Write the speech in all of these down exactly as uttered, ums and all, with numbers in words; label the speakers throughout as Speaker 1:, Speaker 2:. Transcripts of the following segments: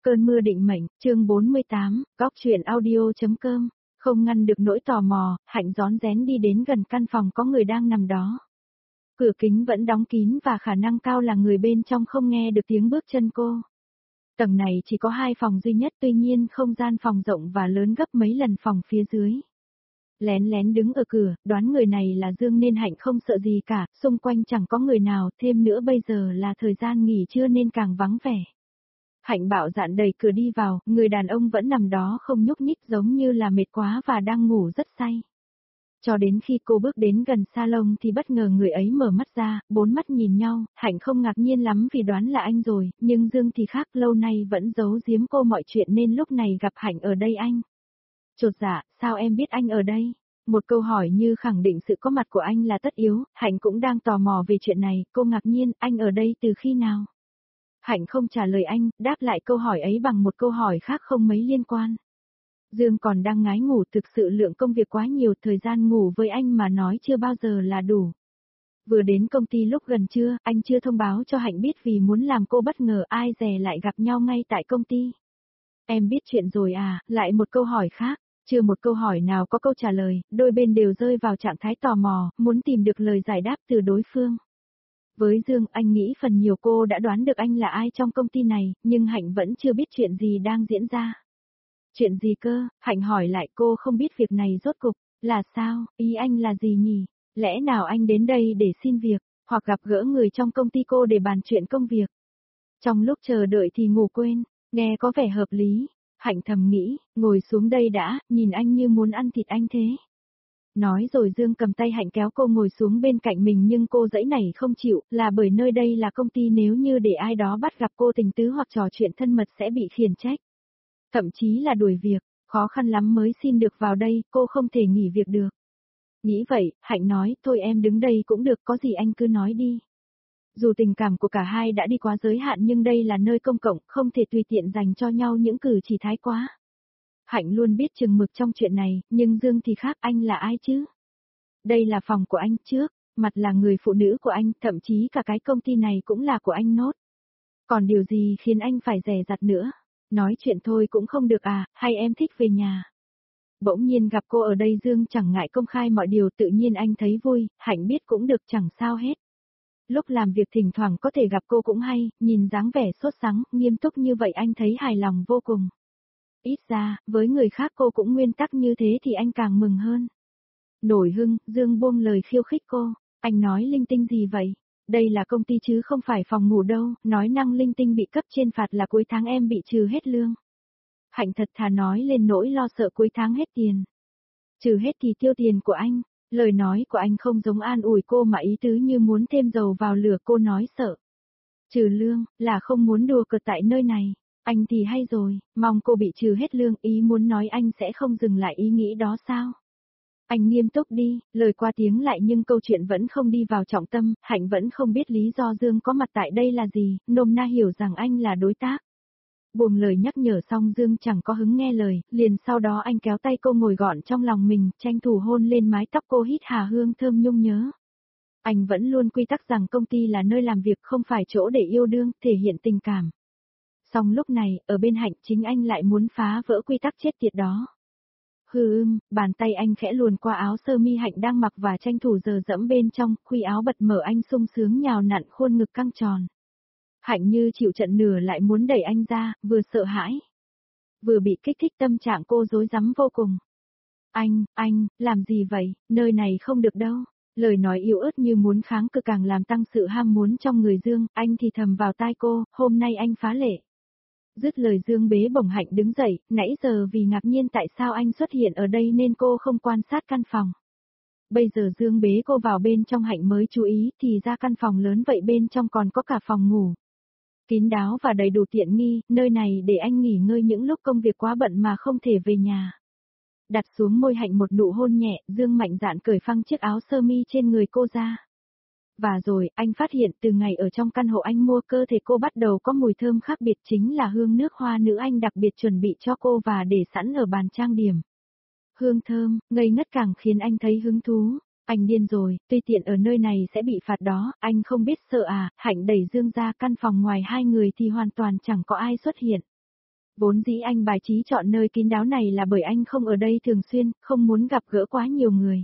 Speaker 1: Cơn mưa định mệnh, chương bốn mươi tám, góc truyện audio.com, không ngăn được nỗi tò mò, Hạnh rón rén đi đến gần căn phòng có người đang nằm đó. Cửa kính vẫn đóng kín và khả năng cao là người bên trong không nghe được tiếng bước chân cô. Tầng này chỉ có hai phòng duy nhất, tuy nhiên không gian phòng rộng và lớn gấp mấy lần phòng phía dưới. Lén lén đứng ở cửa, đoán người này là Dương nên Hạnh không sợ gì cả, xung quanh chẳng có người nào, thêm nữa bây giờ là thời gian nghỉ trưa nên càng vắng vẻ. Hạnh bạo dạn đẩy cửa đi vào, người đàn ông vẫn nằm đó không nhúc nhích giống như là mệt quá và đang ngủ rất say. Cho đến khi cô bước đến gần salon thì bất ngờ người ấy mở mắt ra, bốn mắt nhìn nhau, Hạnh không ngạc nhiên lắm vì đoán là anh rồi, nhưng Dương thì khác, lâu nay vẫn giấu giếm cô mọi chuyện nên lúc này gặp Hạnh ở đây anh. Chột dạ, sao em biết anh ở đây? Một câu hỏi như khẳng định sự có mặt của anh là tất yếu, Hạnh cũng đang tò mò về chuyện này, cô ngạc nhiên, anh ở đây từ khi nào? Hạnh không trả lời anh, đáp lại câu hỏi ấy bằng một câu hỏi khác không mấy liên quan. Dương còn đang ngái ngủ, thực sự lượng công việc quá nhiều, thời gian ngủ với anh mà nói chưa bao giờ là đủ. Vừa đến công ty lúc gần trưa, anh chưa thông báo cho Hạnh biết vì muốn làm cô bất ngờ, ai dè lại gặp nhau ngay tại công ty. Em biết chuyện rồi à, lại một câu hỏi khác, chưa một câu hỏi nào có câu trả lời, đôi bên đều rơi vào trạng thái tò mò, muốn tìm được lời giải đáp từ đối phương. Với Dương, anh nghĩ phần nhiều cô đã đoán được anh là ai trong công ty này, nhưng Hạnh vẫn chưa biết chuyện gì đang diễn ra. Chuyện gì cơ? Hạnh hỏi lại, cô không biết việc này rốt cục, là sao, ý anh là gì nhỉ? Lẽ nào anh đến đây để xin việc, hoặc gặp gỡ người trong công ty cô để bàn chuyện công việc? Trong lúc chờ đợi thì ngủ quên, nghe có vẻ hợp lý. Hạnh thầm nghĩ, ngồi xuống đây đã, nhìn anh như muốn ăn thịt anh thế. Nói rồi Dương cầm tay Hạnh kéo cô ngồi xuống bên cạnh mình nhưng cô dãy nảy không chịu, là bởi nơi đây là công ty, nếu như để ai đó bắt gặp cô tình tứ hoặc trò chuyện thân mật sẽ bị khiển trách. Thậm chí là đuổi việc, khó khăn lắm mới xin được vào đây, cô không thể nghỉ việc được. Nghĩ vậy, Hạnh nói, thôi em đứng đây cũng được, có gì anh cứ nói đi. Dù tình cảm của cả hai đã đi quá giới hạn nhưng đây là nơi công cộng, không thể tùy tiện dành cho nhau những cử chỉ thái quá. Hạnh luôn biết chừng mực trong chuyện này, nhưng Dương thì khác, anh là ai chứ? Đây là phòng của anh trước, mặt là người phụ nữ của anh, thậm chí cả cái công ty này cũng là của anh nốt. Còn điều gì khiến anh phải dè dặt nữa? Nói chuyện thôi cũng không được à, hay em thích về nhà? Bỗng nhiên gặp cô ở đây Dương chẳng ngại công khai mọi điều, tự nhiên anh thấy vui, Hạnh biết cũng được chẳng sao hết. Lúc làm việc thỉnh thoảng có thể gặp cô cũng hay, nhìn dáng vẻ sốt sắng, nghiêm túc như vậy anh thấy hài lòng vô cùng. Ít ra, với người khác cô cũng nguyên tắc như thế thì anh càng mừng hơn. Nổi hưng, Dương buông lời khiêu khích cô, anh nói linh tinh gì vậy? Đây là công ty chứ không phải phòng ngủ đâu, nói năng linh tinh bị cấp trên phạt là cuối tháng em bị trừ hết lương. Hạnh thật thà nói lên nỗi lo sợ cuối tháng hết tiền. Trừ hết thì tiêu tiền của anh, lời nói của anh không giống an ủi cô mà ý tứ như muốn thêm dầu vào lửa, cô nói sợ. Trừ lương, là không muốn đùa cợt tại nơi này. Anh thì hay rồi, mong cô bị trừ hết lương, ý muốn nói anh sẽ không dừng lại ý nghĩ đó sao? Anh nghiêm túc đi, lời qua tiếng lại nhưng câu chuyện vẫn không đi vào trọng tâm, Hạnh vẫn không biết lý do Dương có mặt tại đây là gì, nôm na hiểu rằng anh là đối tác. Buông lời nhắc nhở xong Dương chẳng có hứng nghe lời, liền sau đó anh kéo tay cô ngồi gọn trong lòng mình, tranh thủ hôn lên mái tóc cô, hít hà hương thơm nhung nhớ. Anh vẫn luôn quy tắc rằng công ty là nơi làm việc không phải chỗ để yêu đương, thể hiện tình cảm. Song lúc này, ở bên Hạnh chính anh lại muốn phá vỡ quy tắc chết tiệt đó. Hừ ưm, bàn tay anh khẽ luồn qua áo sơ mi Hạnh đang mặc và tranh thủ giờ dẫm bên trong, khuy áo bật mở anh sung sướng nhào nặn khuôn ngực căng tròn. Hạnh như chịu trận nửa lại muốn đẩy anh ra, vừa sợ hãi, vừa bị kích thích, tâm trạng cô rối rắm vô cùng. Anh, anh, làm gì vậy, nơi này không được đâu. Lời nói yếu ớt như muốn kháng cự càng làm tăng sự ham muốn trong người Dương, anh thì thầm vào tai cô, hôm nay anh phá lệ. Dứt lời Dương bế bổng Hạnh đứng dậy, nãy giờ vì ngạc nhiên tại sao anh xuất hiện ở đây nên cô không quan sát căn phòng. Bây giờ Dương bế cô vào bên trong, Hạnh mới chú ý thì ra căn phòng lớn vậy, bên trong còn có cả phòng ngủ. Kín đáo và đầy đủ tiện nghi, nơi này để anh nghỉ ngơi những lúc công việc quá bận mà không thể về nhà. Đặt xuống môi Hạnh một nụ hôn nhẹ, Dương mạnh dạn cởi phăng chiếc áo sơ mi trên người cô ra. Và rồi, anh phát hiện từ ngày ở trong căn hộ anh mua, cơ thể cô bắt đầu có mùi thơm khác biệt, chính là hương nước hoa nữ anh đặc biệt chuẩn bị cho cô và để sẵn ở bàn trang điểm. Hương thơm, ngây ngất càng khiến anh thấy hứng thú. Anh điên rồi, tuy tiện ở nơi này sẽ bị phạt đó, anh không biết sợ à. Hạnh đẩy Dương ra, căn phòng ngoài hai người thì hoàn toàn chẳng có ai xuất hiện. Vốn dĩ anh bài trí chọn nơi kín đáo này là bởi anh không ở đây thường xuyên, không muốn gặp gỡ quá nhiều người.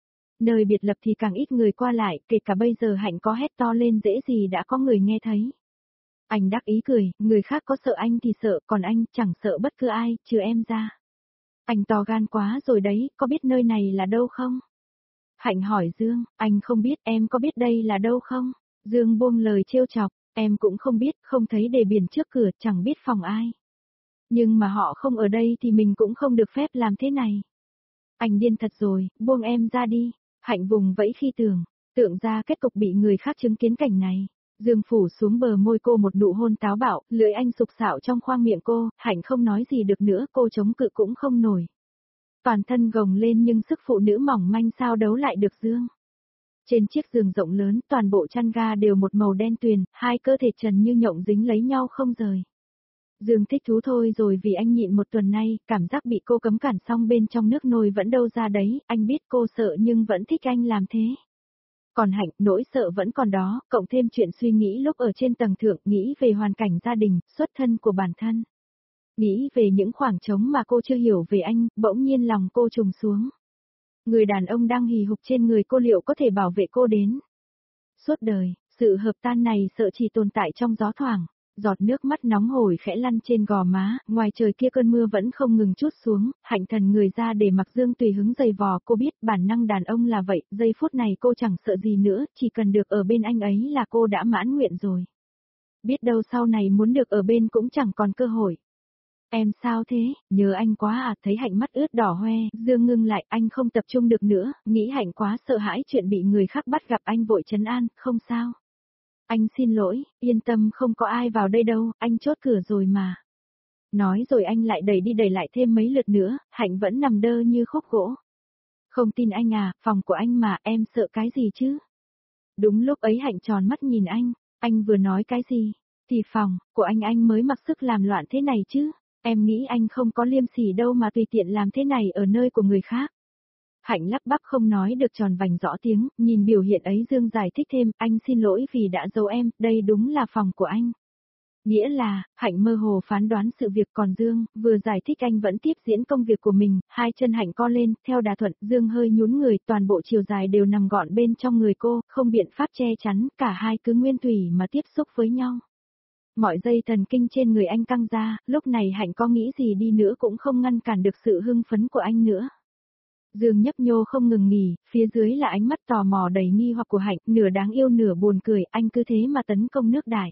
Speaker 1: Nơi biệt lập thì càng ít người qua lại, kể cả bây giờ Hạnh có hét to lên dễ gì đã có người nghe thấy. Anh đắc ý cười, người khác có sợ anh thì sợ, còn anh chẳng sợ bất cứ ai, trừ em ra. Anh to gan quá rồi đấy, có biết nơi này là đâu không? Hạnh hỏi Dương, anh không biết, em có biết đây là đâu không? Dương buông lời trêu chọc, em cũng không biết, không thấy đề biển trước cửa, chẳng biết phòng ai. Nhưng mà họ không ở đây thì mình cũng không được phép làm thế này. Anh điên thật rồi, buông em ra đi. Hạnh vùng vẫy khi tưởng, tưởng ra kết cục bị người khác chứng kiến cảnh này. Dương phủ xuống bờ môi cô một nụ hôn táo bạo, lưỡi anh sục sạo trong khoang miệng cô, Hạnh không nói gì được nữa, cô chống cự cũng không nổi. Toàn thân gồng lên nhưng sức phụ nữ mỏng manh sao đấu lại được Dương. Trên chiếc giường rộng lớn, toàn bộ chăn ga đều một màu đen tuyền, hai cơ thể trần như nhộng dính lấy nhau không rời. Dương thích thú thôi rồi vì anh nhịn một tuần nay, cảm giác bị cô cấm cản xong bên trong nước nôi vẫn đâu ra đấy, anh biết cô sợ nhưng vẫn thích anh làm thế. Còn Hạnh, nỗi sợ vẫn còn đó, cộng thêm chuyện suy nghĩ lúc ở trên tầng thượng, nghĩ về hoàn cảnh gia đình, xuất thân của bản thân. Nghĩ về những khoảng trống mà cô chưa hiểu về anh, bỗng nhiên lòng cô trùng xuống. Người đàn ông đang hì hục trên người cô liệu có thể bảo vệ cô đến suốt đời, sự hợp tan này sợ chỉ tồn tại trong gió thoảng. Giọt nước mắt nóng hổi khẽ lăn trên gò má, ngoài trời kia cơn mưa vẫn không ngừng trút xuống, Hạnh thần người ra để mặc Dương tùy hứng giày vò, cô biết bản năng đàn ông là vậy, giây phút này cô chẳng sợ gì nữa, chỉ cần được ở bên anh ấy là cô đã mãn nguyện rồi. Biết đâu sau này muốn được ở bên cũng chẳng còn cơ hội. Em sao thế, nhớ anh quá à, thấy Hạnh mắt ướt đỏ hoe, Dương ngưng lại, anh không tập trung được nữa, nghĩ Hạnh quá sợ hãi chuyện bị người khác bắt gặp anh vội trấn an, không sao. Anh xin lỗi, yên tâm không có ai vào đây đâu, anh chốt cửa rồi mà. Nói rồi anh lại đẩy đi đẩy lại thêm mấy lượt nữa, Hạnh vẫn nằm đơ như khúc gỗ. Không tin anh à, phòng của anh mà, em sợ cái gì chứ? Đúng lúc ấy Hạnh tròn mắt nhìn anh, anh vừa nói cái gì? Thì phòng, của anh anh mới mặc sức làm loạn thế này chứ, em nghĩ anh không có liêm sỉ đâu mà tùy tiện làm thế này ở nơi của người khác. Hạnh lắp bắp không nói được tròn vành rõ tiếng, nhìn biểu hiện ấy Dương giải thích thêm, anh xin lỗi vì đã giấu em, đây đúng là phòng của anh. Nghĩa là, Hạnh mơ hồ phán đoán sự việc còn Dương, vừa giải thích anh vẫn tiếp diễn công việc của mình, hai chân Hạnh co lên, theo đà thuận, Dương hơi nhún người, toàn bộ chiều dài đều nằm gọn bên trong người cô, không biện pháp che chắn, cả hai cứ nguyên thủy mà tiếp xúc với nhau. Mọi dây thần kinh trên người anh căng ra, lúc này Hạnh có nghĩ gì đi nữa cũng không ngăn cản được sự hưng phấn của anh nữa. Dương nhấp nhô không ngừng nghỉ, phía dưới là ánh mắt tò mò đầy nghi hoặc của Hạnh, nửa đáng yêu nửa buồn cười, anh cứ thế mà tấn công nước đại.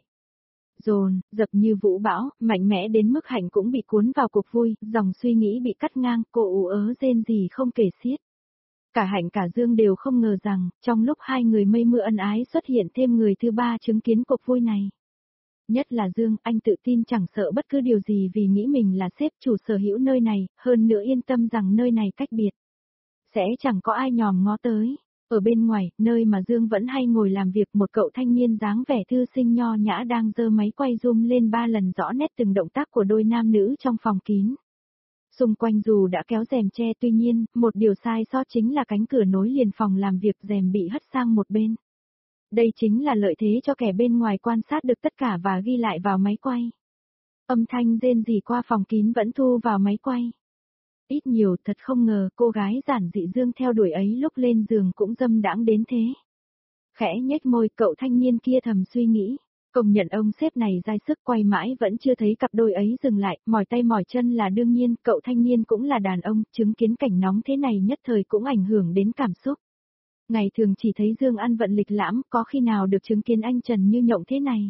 Speaker 1: Dồn, dập như vũ bão, mạnh mẽ đến mức Hạnh cũng bị cuốn vào cuộc vui, dòng suy nghĩ bị cắt ngang, cô ú ớ rên gì không kể xiết. Cả Hạnh cả Dương đều không ngờ rằng, trong lúc hai người mây mưa ân ái xuất hiện thêm người thứ ba chứng kiến cuộc vui này. Nhất là Dương, anh tự tin chẳng sợ bất cứ điều gì vì nghĩ mình là sếp chủ sở hữu nơi này, hơn nữa yên tâm rằng nơi này cách biệt. Sẽ chẳng có ai nhòm ngó tới. Ở bên ngoài, nơi mà Dương vẫn hay ngồi làm việc, một cậu thanh niên dáng vẻ thư sinh nho nhã đang giơ máy quay zoom lên ba lần rõ nét từng động tác của đôi nam nữ trong phòng kín. Xung quanh dù đã kéo rèm che tuy nhiên, một điều sai sót chính là cánh cửa nối liền phòng làm việc rèm bị hất sang một bên. Đây chính là lợi thế cho kẻ bên ngoài quan sát được tất cả và ghi lại vào máy quay. Âm thanh rên rỉ qua phòng kín vẫn thu vào máy quay. Ít nhiều thật không ngờ cô gái giản dị Dương theo đuổi ấy lúc lên giường cũng dâm đãng đến thế. Khẽ nhếch môi cậu thanh niên kia thầm suy nghĩ, công nhận ông sếp này dai sức quay mãi vẫn chưa thấy cặp đôi ấy dừng lại, mỏi tay mỏi chân là đương nhiên, cậu thanh niên cũng là đàn ông, chứng kiến cảnh nóng thế này nhất thời cũng ảnh hưởng đến cảm xúc. Ngày thường chỉ thấy Dương ăn vận lịch lãm, có khi nào được chứng kiến anh trần như nhộng thế này.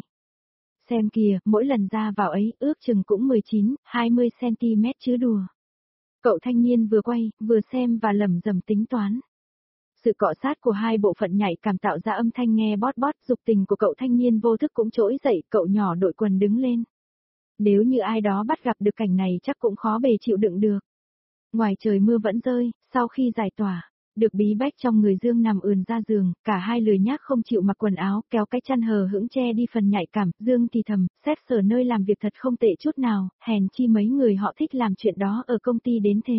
Speaker 1: Xem kìa, mỗi lần ra vào ấy, ước chừng cũng mười chín, hai mươi xăng-ti-mét chứ đùa. Cậu thanh niên vừa quay, vừa xem và lẩm rẩm tính toán. Sự cọ sát của hai bộ phận nhạy cảm tạo ra âm thanh nghe bót bót, dục tình của cậu thanh niên vô thức cũng trỗi dậy, cậu nhỏ đội quần đứng lên. Nếu như ai đó bắt gặp được cảnh này chắc cũng khó bề chịu đựng được. Ngoài trời mưa vẫn rơi, sau khi giải tỏa, được bí bách trong người Dương nằm ườn ra giường, cả hai lười nhác không chịu mặc quần áo, kéo cái chăn hờ hững che đi phần nhạy cảm, Dương thì thầm, xét sở nơi làm việc thật không tệ chút nào, hèn chi mấy người họ thích làm chuyện đó ở công ty đến thế.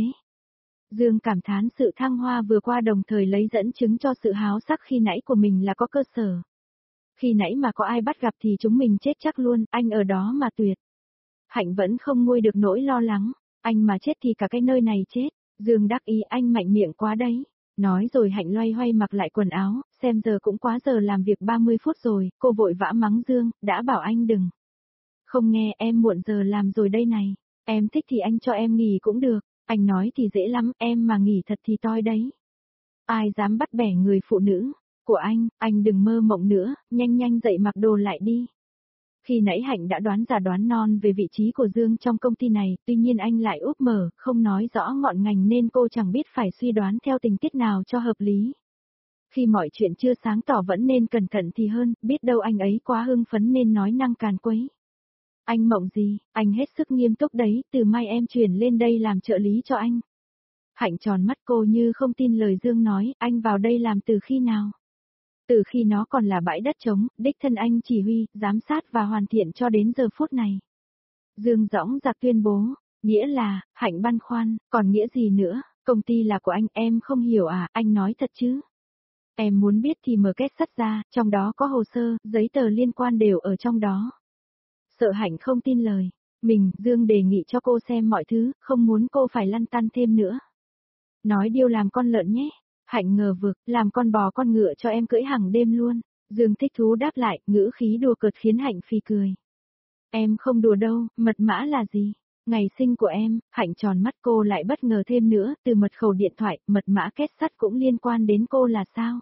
Speaker 1: Dương cảm thán sự thăng hoa vừa qua đồng thời lấy dẫn chứng cho sự háo sắc khi nãy của mình là có cơ sở. Khi nãy mà có ai bắt gặp thì chúng mình chết chắc luôn, anh ở đó mà tuyệt. Hạnh vẫn không nguôi được nỗi lo lắng, anh mà chết thì cả cái nơi này chết, Dương đắc ý anh mạnh miệng quá đấy. Nói rồi Hạnh loay hoay mặc lại quần áo, xem giờ cũng quá giờ làm việc ba mươi phút rồi, cô vội vã mắng Dương, đã bảo anh đừng. Không nghe, em muộn giờ làm rồi đây này, em thích thì anh cho em nghỉ cũng được, anh nói thì dễ lắm, em mà nghỉ thật thì toi đấy. Ai dám bắt bẻ người phụ nữ của anh, anh đừng mơ mộng nữa, nhanh nhanh dậy mặc đồ lại đi. Khi nãy Hạnh đã đoán già đoán non về vị trí của Dương trong công ty này, tuy nhiên anh lại úp mở, không nói rõ ngọn ngành nên cô chẳng biết phải suy đoán theo tình tiết nào cho hợp lý. Khi mọi chuyện chưa sáng tỏ vẫn nên cẩn thận thì hơn, biết đâu anh ấy quá hưng phấn nên nói năng càn quấy. Anh mộng gì, anh hết sức nghiêm túc đấy, từ mai em chuyển lên đây làm trợ lý cho anh. Hạnh tròn mắt cô như không tin lời Dương nói, anh vào đây làm từ khi nào? Từ khi nó còn là bãi đất trống, đích thân anh chỉ huy, giám sát và hoàn thiện cho đến giờ phút này. Dương dõng dạc tuyên bố, nghĩa là, Hạnh băn khoăn, còn nghĩa gì nữa, công ty là của anh, em không hiểu à, anh nói thật chứ. Em muốn biết thì mở két sắt ra, trong đó có hồ sơ, giấy tờ liên quan đều ở trong đó. Sợ Hạnh không tin lời, mình, Dương đề nghị cho cô xem mọi thứ, không muốn cô phải lăn tăn thêm nữa. Nói điêu làm con lợn nhé. Hạnh ngờ vực, làm con bò con ngựa cho em cưỡi hàng đêm luôn. Dương thích thú đáp lại, ngữ khí đùa cợt khiến Hạnh phì cười. Em không đùa đâu, mật mã là gì? Ngày sinh của em, Hạnh tròn mắt cô lại bất ngờ thêm nữa, từ mật khẩu điện thoại, mật mã két sắt cũng liên quan đến cô là sao?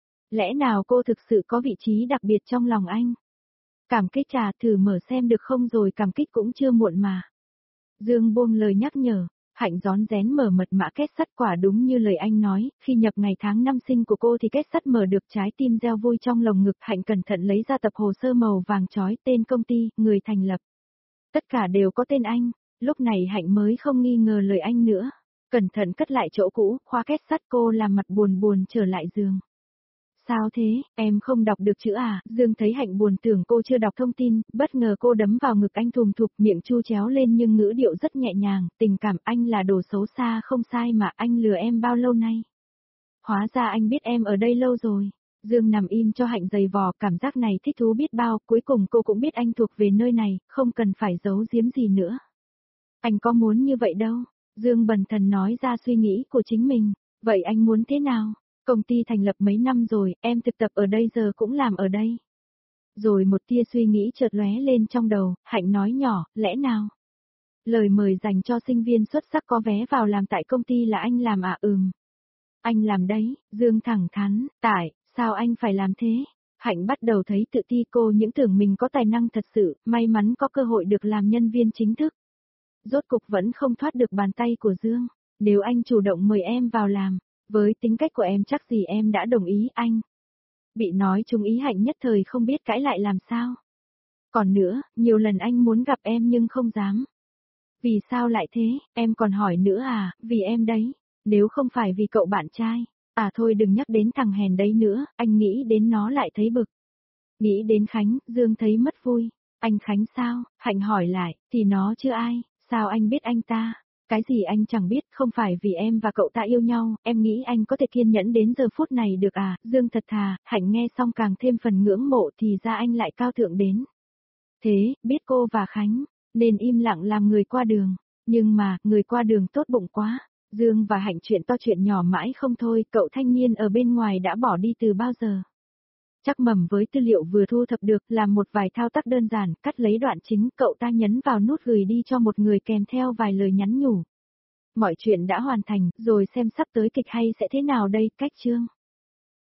Speaker 1: Lẽ nào cô thực sự có vị trí đặc biệt trong lòng anh? Cảm kích trà thử mở xem được không rồi cảm kích cũng chưa muộn mà. Dương buông lời nhắc nhở. Hạnh rón rén mở mật mã két sắt quả đúng như lời anh nói, khi nhập ngày tháng năm sinh của cô thì két sắt mở được trái tim reo vui trong lồng ngực. Hạnh cẩn thận lấy ra tập hồ sơ màu vàng chói, tên công ty, người thành lập. Tất cả đều có tên anh, lúc này Hạnh mới không nghi ngờ lời anh nữa. Cẩn thận cất lại chỗ cũ, khóa két sắt cô làm mặt buồn buồn trở lại giường. Sao thế, em không đọc được chữ à? Dương thấy Hạnh buồn tưởng cô chưa đọc thông tin, bất ngờ cô đấm vào ngực anh thùm thụp, miệng chu chéo lên nhưng ngữ điệu rất nhẹ nhàng, tình cảm anh là đồ xấu xa không sai mà anh lừa em bao lâu nay. Hóa ra anh biết em ở đây lâu rồi. Dương nằm im cho Hạnh giày vò, cảm giác này thích thú biết bao, cuối cùng cô cũng biết anh thuộc về nơi này, không cần phải giấu giếm gì nữa. Anh có muốn như vậy đâu. Dương bần thần nói ra suy nghĩ của chính mình, vậy anh muốn thế nào? Công ty thành lập mấy năm rồi, em thực tập ở đây giờ cũng làm ở đây. Rồi một tia suy nghĩ chợt lóe lên trong đầu, Hạnh nói nhỏ, lẽ nào? Lời mời dành cho sinh viên xuất sắc có vé vào làm tại công ty là anh làm à? Ừm. Anh làm đấy, Dương thẳng thắn, tại, sao anh phải làm thế? Hạnh bắt đầu thấy tự ti, cô những tưởng mình có tài năng thật sự, may mắn có cơ hội được làm nhân viên chính thức. Rốt cục vẫn không thoát được bàn tay của Dương, nếu anh chủ động mời em vào làm. Với tính cách của em chắc gì em đã đồng ý anh. Bị nói trúng ý Hạnh nhất thời không biết cãi lại làm sao. Còn nữa, nhiều lần anh muốn gặp em nhưng không dám. Vì sao lại thế, em còn hỏi nữa à, vì em đấy, nếu không phải vì cậu bạn trai. À thôi đừng nhắc đến thằng hèn đấy nữa, anh nghĩ đến nó lại thấy bực. Nghĩ đến Khánh, Dương thấy mất vui. Anh Khánh sao, Hạnh hỏi lại, thì nó chưa ai, sao anh biết anh ta? Cái gì anh chẳng biết, không phải vì em và cậu ta yêu nhau, em nghĩ anh có thể kiên nhẫn đến giờ phút này được à? Dương thật thà, Hạnh nghe xong càng thêm phần ngưỡng mộ thì ra anh lại cao thượng đến. Thế, biết cô và Khánh, nên im lặng làm người qua đường. Nhưng mà, người qua đường tốt bụng quá. Dương và Hạnh chuyện to chuyện nhỏ mãi không thôi, cậu thanh niên ở bên ngoài đã bỏ đi từ bao giờ. Chắc mầm với tư liệu vừa thu thập được, làm một vài thao tác đơn giản, cắt lấy đoạn chính, cậu ta nhấn vào nút gửi đi cho một người kèm theo vài lời nhắn nhủ. Mọi chuyện đã hoàn thành, rồi xem sắp tới kịch hay sẽ thế nào đây, cách chương.